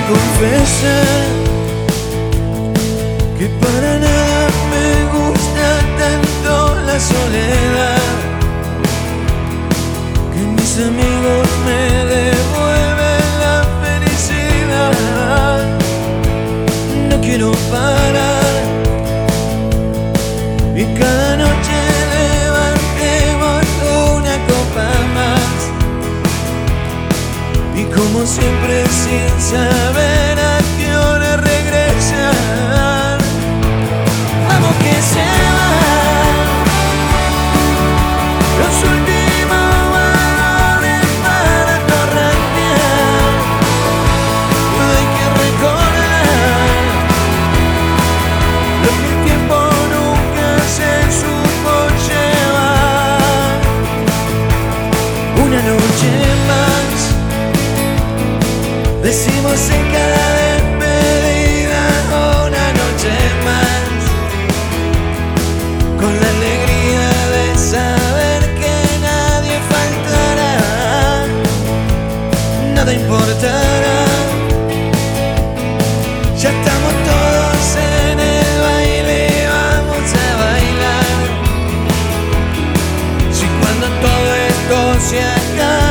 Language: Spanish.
confesar que para nada me gusta tanto la soledad, que mis amigos me devuelven la felicidad. No quiero parar y cada noche levantemos una copa más, y como siempre sin saber a qué hora regresar. Vamos que se van los últimos valores para torrentear. Hay que recordar lo que el tiempo nunca se supo llevar. Una noche más decimos en cada despedida, una noche más, con la alegría de saber que nadie faltará, nada importará. Ya estamos todos en el baile y vamos a bailar. Si cuando todo esto se acaba